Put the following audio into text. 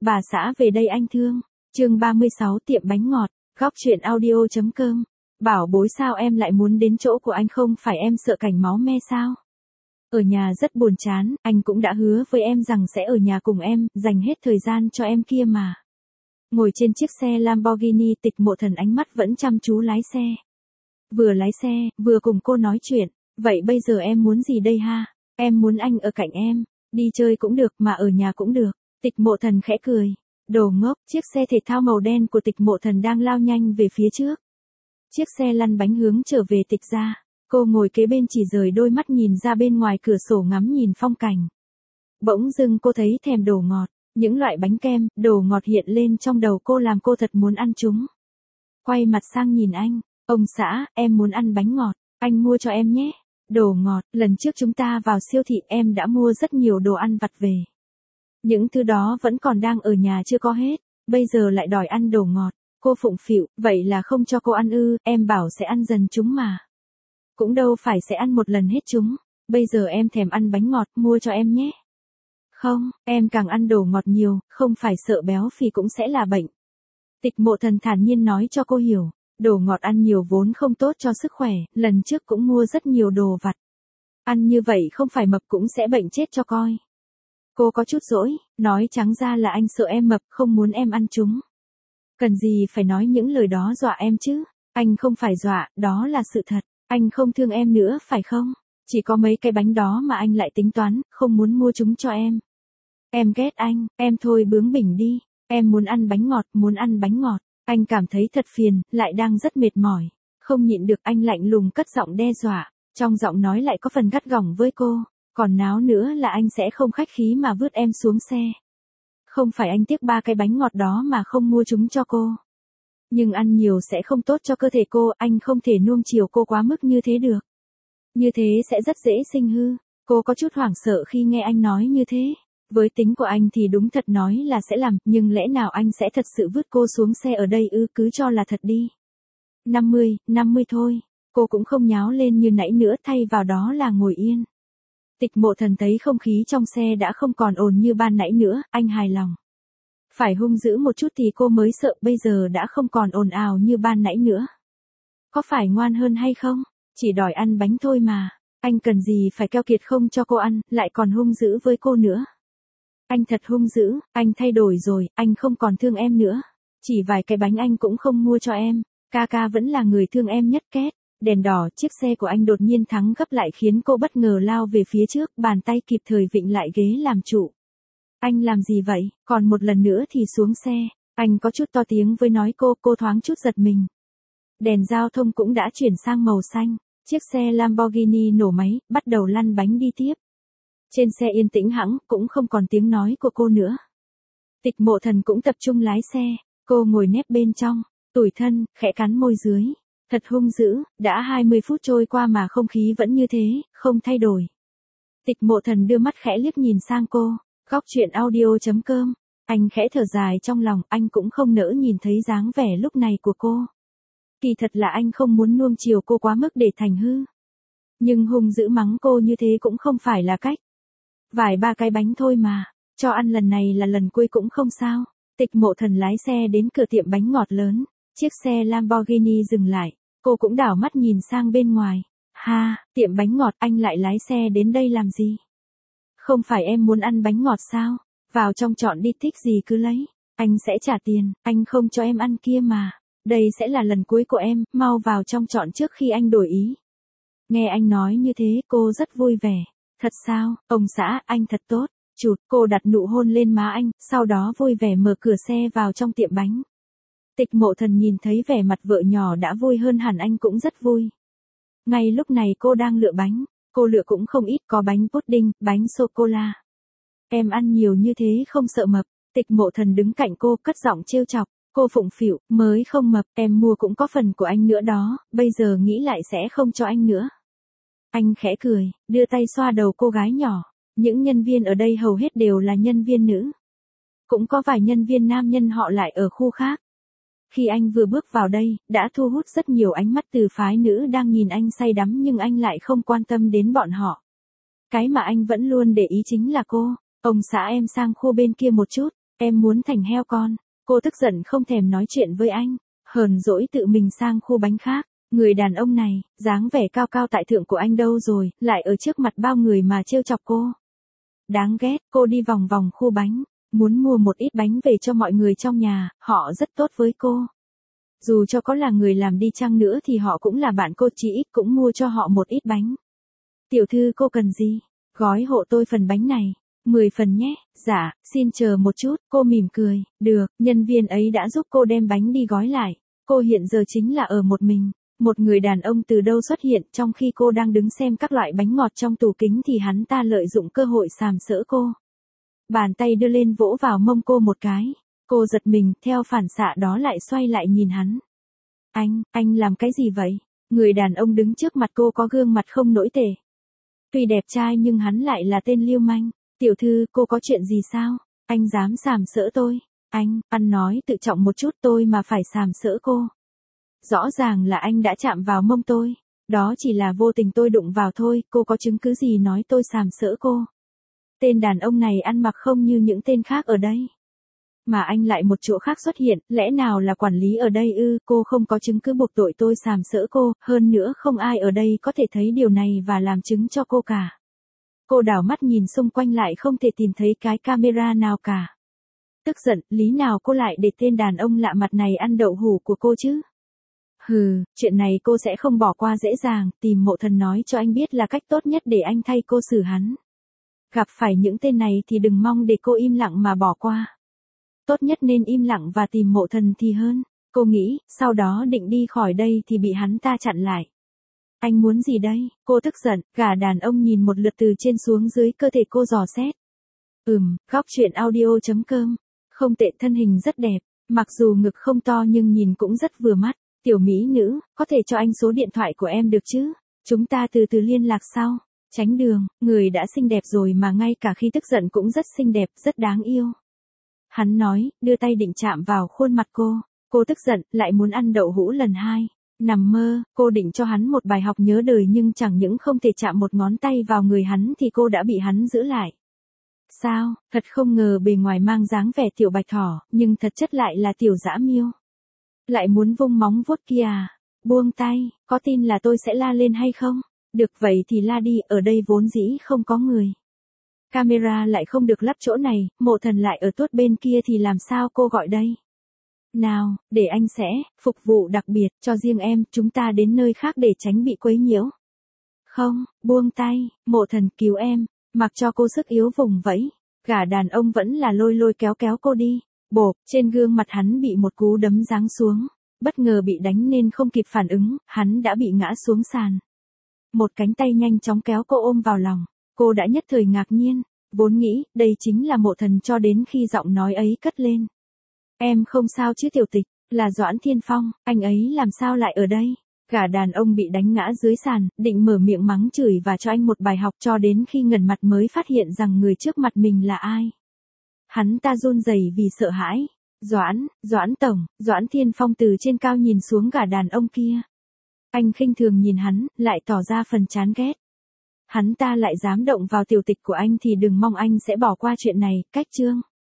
bà xã về đây anh thương. Chương 36 tiệm bánh ngọt, góc truyện audio.com. Bảo bối sao em lại muốn đến chỗ của anh, không phải em sợ cảnh máu me sao? Ở nhà rất buồn chán, anh cũng đã hứa với em rằng sẽ ở nhà cùng em, dành hết thời gian cho em kia mà. Ngồi trên chiếc xe Lamborghini, Tịch Mộ Thần ánh mắt vẫn chăm chú lái xe. Vừa lái xe, vừa cùng cô nói chuyện. Vậy bây giờ em muốn gì đây ha? Em muốn anh ở cạnh em. Đi chơi cũng được mà ở nhà cũng được. Tịch Mộ Thần khẽ cười. Đồ ngốc, chiếc xe thể thao màu đen của Tịch Mộ Thần đang lao nhanh về phía trước. Chiếc xe lăn bánh hướng trở về Tịch gia. Cô ngồi kế bên chỉ rời đôi mắt nhìn ra bên ngoài cửa sổ ngắm nhìn phong cảnh. Bỗng dưng cô thấy thèm đồ ngọt. Những loại bánh kem, đồ ngọt hiện lên trong đầu cô làm cô thật muốn ăn chúng. Quay mặt sang nhìn anh. Ông xã, em muốn ăn bánh ngọt. Anh mua cho em nhé. Đồ ngọt, lần trước chúng ta vào siêu thị em đã mua rất nhiều đồ ăn vặt về. Những thứ đó vẫn còn đang ở nhà chưa có hết. Bây giờ lại đòi ăn đồ ngọt. Cô phụng phịu, vậy là không cho cô ăn ư? Em bảo sẽ ăn dần chúng mà. Cũng đâu phải sẽ ăn một lần hết chúng. Bây giờ em thèm ăn bánh ngọt, mua cho em nhé. Không, em càng ăn đồ ngọt nhiều, không phải sợ béo phì cũng sẽ là bệnh. Tịch Mộ Thần thản nhiên nói cho cô hiểu. Đồ ngọt ăn nhiều vốn không tốt cho sức khỏe, lần trước cũng mua rất nhiều đồ vặt. Ăn như vậy không phải mập cũng sẽ bệnh chết cho coi. Cô có chút dỗi, nói trắng ra là anh sợ em mập, không muốn em ăn chúng. Cần gì phải nói những lời đó dọa em chứ? Anh không phải dọa, đó là sự thật. Anh không thương em nữa phải không? Chỉ có mấy cái bánh đó mà anh lại tính toán, không muốn mua chúng cho em. Em ghét anh, em thôi bướng bỉnh đi. Em muốn ăn bánh ngọt, muốn ăn bánh ngọt. Anh cảm thấy thật phiền, lại đang rất mệt mỏi. Không nhịn được anh lạnh lùng cất giọng đe dọa. Trong giọng nói lại có phần gắt gỏng với cô. Còn náo nữa là anh sẽ không khách khí mà vứt em xuống xe. Không phải anh tiếc 3 cái bánh ngọt đó mà không mua chúng cho cô. Nhưng ăn nhiều sẽ không tốt cho cơ thể cô, anh không thể nuông chiều cô quá mức như thế được. Như thế sẽ rất dễ sinh hư. Cô có chút hoảng sợ khi nghe anh nói như thế. Với tính của anh thì đúng thật nói là sẽ làm, nhưng lẽ nào anh sẽ thật sự vứt cô xuống xe ở đây ư? Cứ cho là thật đi. 50 thôi. Cô cũng không nháo lên như nãy nữa, thay vào đó là ngồi yên. Tịch Mộ Thần thấy không khí trong xe đã không còn ồn như ban nãy nữa, anh hài lòng. Phải hung dữ một chút thì cô mới sợ, bây giờ đã không còn ồn ào như ban nãy nữa. Có phải ngoan hơn hay không? Chỉ đòi ăn bánh thôi mà. Anh cần gì phải keo kiệt không cho cô ăn, lại còn hung dữ với cô nữa. Anh thật hung dữ, anh thay đổi rồi, anh không còn thương em nữa. Chỉ vài cái bánh anh cũng không mua cho em. Ca vẫn là người thương em nhất két. Đèn đỏ, chiếc xe của anh đột nhiên thắng gấp lại khiến cô bất ngờ lao về phía trước, bàn tay kịp thời vịn lại ghế làm trụ. Anh làm gì vậy? Còn một lần nữa thì xuống xe. Anh có chút to tiếng với nói cô thoáng chút giật mình. Đèn giao thông cũng đã chuyển sang màu xanh. Chiếc xe Lamborghini nổ máy, bắt đầu lăn bánh đi tiếp. Trên xe yên tĩnh hẳn, cũng không còn tiếng nói của cô nữa. Tịch Mộ Thần cũng tập trung lái xe. Cô ngồi nép bên trong, tủi thân, khẽ cắn môi dưới. Thật hung dữ, đã 20 phút trôi qua mà không khí vẫn như thế, không thay đổi. Tịch Mộ Thần đưa mắt khẽ liếc nhìn sang cô. Góc truyện audio.com. Anh khẽ thở dài trong lòng, anh cũng không nỡ nhìn thấy dáng vẻ lúc này của cô. Kỳ thật là anh không muốn nuông chiều cô quá mức để thành hư. Nhưng hung dữ mắng cô như thế cũng không phải là cách. Vài 3 cái bánh thôi mà, cho ăn lần này là lần cuối cũng không sao. Tịch Mộ Thần lái xe đến cửa tiệm bánh ngọt lớn. Chiếc xe Lamborghini dừng lại. Cô cũng đảo mắt nhìn sang bên ngoài. Ha, tiệm bánh ngọt, anh lại lái xe đến đây làm gì? Không phải em muốn ăn bánh ngọt sao? Vào trong chọn đi, thích gì cứ lấy. Anh sẽ trả tiền, anh không cho em ăn kia mà. Đây sẽ là lần cuối của em, mau vào trong chọn trước khi anh đổi ý. Nghe anh nói như thế, cô rất vui vẻ. Thật sao, ông xã, anh thật tốt. Chụt, cô đặt nụ hôn lên má anh, sau đó vui vẻ mở cửa xe vào trong tiệm bánh. Tịch Mộ Thần nhìn thấy vẻ mặt vợ nhỏ đã vui hơn hẳn, anh cũng rất vui. Ngay lúc này cô đang lựa bánh. Cô lựa cũng không ít, có bánh pudding, bánh sô-cô-la. Em ăn nhiều như thế không sợ mập. Tịch Mộ Thần đứng cạnh cô cất giọng trêu chọc. Cô phụng phịu, mới không mập, em mua cũng có phần của anh nữa đó, bây giờ nghĩ lại sẽ không cho anh nữa. Anh khẽ cười, đưa tay xoa đầu cô gái nhỏ. Những nhân viên ở đây hầu hết đều là nhân viên nữ. Cũng có vài nhân viên nam nhân họ lại ở khu khác. Khi anh vừa bước vào đây, đã thu hút rất nhiều ánh mắt từ phái nữ đang nhìn anh say đắm, nhưng anh lại không quan tâm đến bọn họ. Cái mà anh vẫn luôn để ý chính là cô. Ông xã em sang khu bên kia một chút, Em muốn thành heo con. Cô tức giận không thèm nói chuyện với anh, hờn dỗi tự mình sang khu bánh khác. Người đàn ông này, dáng vẻ cao cao tại thượng của anh đâu rồi, lại ở trước mặt bao người mà trêu chọc cô. Đáng ghét, cô đi vòng vòng khu bánh, muốn mua một ít bánh về cho mọi người trong nhà, họ rất tốt với cô. Dù cho có là người làm đi chăng nữa thì họ cũng là bạn cô, chỉ ít cũng mua cho họ một ít bánh. Tiểu thư cô cần gì? Gói hộ tôi phần bánh này. 10 phần nhé. Dạ, xin chờ một chút, cô mỉm cười. Được, nhân viên ấy đã giúp cô đem bánh đi gói lại. Cô hiện giờ chính là ở một mình. Một người đàn ông từ đâu xuất hiện trong khi cô đang đứng xem các loại bánh ngọt trong tủ kính thì hắn ta lợi dụng cơ hội sàm sỡ cô. Bàn tay đưa lên vỗ vào mông cô một cái. Cô giật mình, theo phản xạ đó lại xoay lại nhìn hắn. Anh làm cái gì vậy? Người đàn ông đứng trước mặt cô có gương mặt không nổi tệ. Tuy đẹp trai nhưng hắn lại là tên lưu manh. Tiểu thư, cô có chuyện gì sao? Anh dám sàm sỡ tôi. Anh nói tự trọng một chút, tôi mà phải sàm sỡ cô. Rõ ràng là anh đã chạm vào mông tôi. Đó chỉ là vô tình tôi đụng vào thôi, cô có chứng cứ gì nói tôi sàm sỡ cô? Tên đàn ông này ăn mặc không như những tên khác ở đây. Mà anh lại một chỗ khác xuất hiện, lẽ nào là quản lý ở đây ư? Cô không có chứng cứ buộc tội tôi sàm sỡ cô, hơn nữa không ai ở đây có thể thấy điều này và làm chứng cho cô cả. Cô đảo mắt nhìn xung quanh lại không thể tìm thấy cái camera nào cả. Tức giận, lý nào cô lại để tên đàn ông lạ mặt này ăn đậu hũ của cô chứ? Hừ, chuyện này cô sẽ không bỏ qua dễ dàng, tìm Mộ Thần nói cho anh biết là cách tốt nhất để anh thay cô xử hắn. Gặp phải những tên này thì đừng mong để cô im lặng mà bỏ qua. Tốt nhất nên im lặng và tìm Mộ Thần thì hơn. Cô nghĩ, sau đó định đi khỏi đây thì bị hắn ta chặn lại. Anh muốn gì đây? Cô tức giận, gã đàn ông nhìn một lượt từ trên xuống dưới cơ thể cô dò xét. Góc truyện audio.com. Không tệ, thân hình rất đẹp, mặc dù ngực không to nhưng nhìn cũng rất vừa mắt. Tiểu mỹ nữ, có thể cho anh số điện thoại của em được chứ? Chúng ta từ từ liên lạc sau. Tránh đường, người đã xinh đẹp rồi mà ngay cả khi tức giận cũng rất xinh đẹp, rất đáng yêu. Hắn nói, đưa tay định chạm vào khuôn mặt cô. Cô tức giận, lại muốn ăn đậu hũ lần hai. Nằm mơ, cô định cho hắn một bài học nhớ đời nhưng chẳng những không thể chạm một ngón tay vào người hắn thì cô đã bị hắn giữ lại. Sao, thật không ngờ bề ngoài mang dáng vẻ tiểu bạch thỏ, nhưng thật chất lại là tiểu dã miêu. Lại muốn vung móng vuốt kia à? Buông tay, có tin là tôi sẽ la lên hay không? Được vậy thì la đi, ở đây vốn dĩ không có người. Camera lại không được lắp chỗ này, Mộ Thần lại ở tuốt bên kia thì làm sao cô gọi đây? Nào, để anh sẽ phục vụ đặc biệt cho riêng em, chúng ta đến nơi khác để tránh bị quấy nhiễu. Không, buông tay, Mộ Thần cứu em, mặc cho cô sức yếu vùng vẫy. Gã đàn ông vẫn là lôi lôi kéo kéo cô đi. Bộp, trên gương mặt hắn bị một cú đấm giáng xuống. Bất ngờ bị đánh nên không kịp phản ứng, hắn đã bị ngã xuống sàn. Một cánh tay nhanh chóng kéo cô ôm vào lòng. Cô đã nhất thời ngạc nhiên, vốn nghĩ đây chính là Mộ Thần cho đến khi giọng nói ấy cất lên. Em không sao chứ tiểu tịch, là Doãn Thiên Phong, anh ấy làm sao lại ở đây? Gã đàn ông bị đánh ngã dưới sàn, định mở miệng mắng chửi và cho anh một bài học cho đến khi ngẩng mặt mới phát hiện rằng người trước mặt mình là ai. Hắn ta run rẩy vì sợ hãi. Doãn tổng, Doãn Thiên Phong từ trên cao nhìn xuống gã đàn ông kia. Anh khinh thường nhìn hắn, lại tỏ ra phần chán ghét. Hắn ta lại dám động vào tiểu tịch của anh thì đừng mong anh sẽ bỏ qua chuyện này, cách chương.